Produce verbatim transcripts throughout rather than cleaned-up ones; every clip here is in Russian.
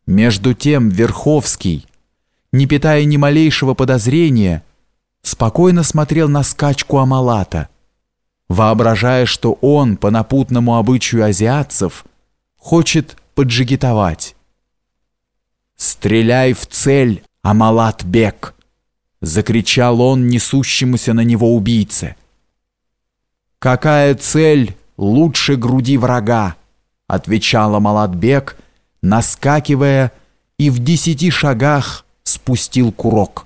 Между тем Верховский, не питая ни малейшего подозрения, спокойно смотрел на скачку Амалата, воображая, что он, по напутному обычаю азиатцев, хочет поджигитовать. «Стреляй в цель, Амалат-бек!» — закричал он несущемуся на него убийце. «Какая цель лучше груди врага?» — отвечал Амалат-бек, наскакивая, и в десяти шагах спустил курок.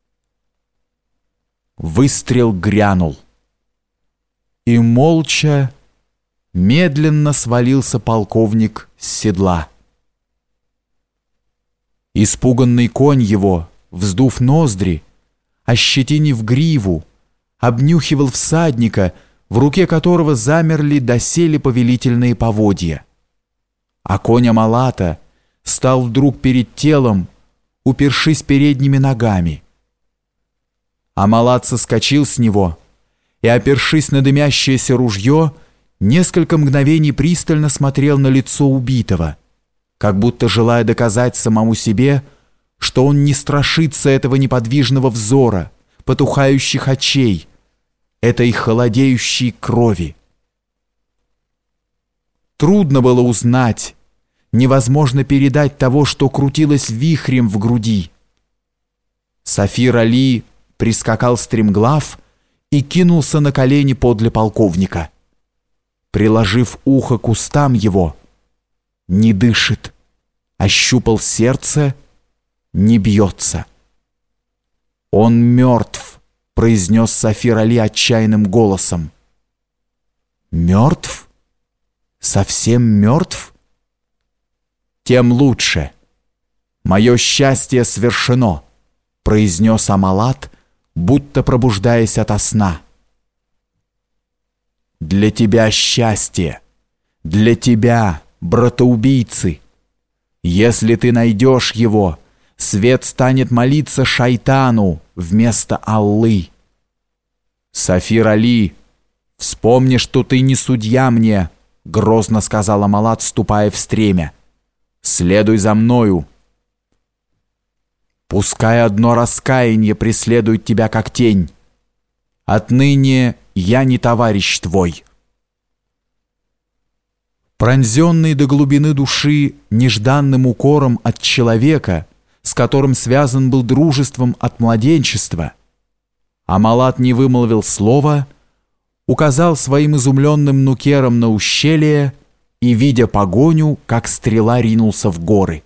Выстрел грянул. И молча, медленно свалился полковник с седла. Испуганный конь его, вздув ноздри, ощетинив гриву, обнюхивал всадника, в руке которого замерли доселе повелительные поводья. А конь Амалата стал вдруг перед телом, упершись передними ногами. Амалат соскочил с него и, опершись на дымящееся ружье, несколько мгновений пристально смотрел на лицо убитого, как будто желая доказать самому себе, что он не страшится этого неподвижного взора, потухающих очей, этой холодеющей крови. Трудно было узнать, невозможно передать того, что крутилось вихрем в груди. Сафир Али прискакал стремглав и кинулся на колени подле полковника. Приложив ухо к устам его, не дышит, ощупал сердце, не бьется. «Он мертв», — произнес Сафир Али отчаянным голосом. «Мертв? Совсем мертв? Тем лучше. Мое счастье свершено», — произнес Амалат, будто пробуждаясь ото сна. «Для тебя счастье, для тебя, братоубийцы. Если ты найдешь его, свет станет молиться шайтану вместо Аллы. Сафир Али, вспомни, что ты не судья мне», — грозно сказал Амалат, ступая в стремя. «Следуй за мною. Пускай одно раскаяние преследует тебя как тень. Отныне я не товарищ твой». Пронзенный до глубины души нежданным укором от человека, с которым связан был дружеством от младенчества, Амалат не вымолвил слова, указал своим изумленным нукером на ущелье и, видя погоню, как стрела ринулся в горы.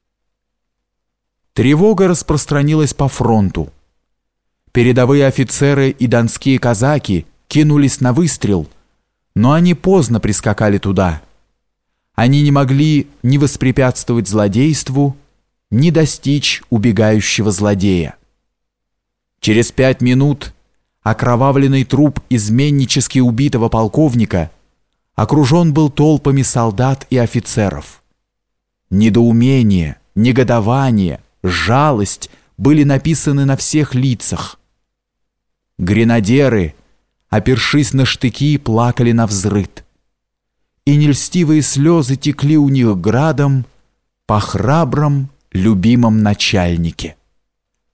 Тревога распространилась по фронту. Передовые офицеры и донские казаки кинулись на выстрел, но они поздно прискакали туда. Они не могли ни воспрепятствовать злодейству, ни достичь убегающего злодея. Через пять минут окровавленный труп изменнически убитого полковника окружен был толпами солдат и офицеров. Недоумение, негодование, жалость были написаны на всех лицах. Гренадеры, опершись на штыки, плакали навзрыд, и нельстивые слезы текли у них градом по храбром, любимом начальнике.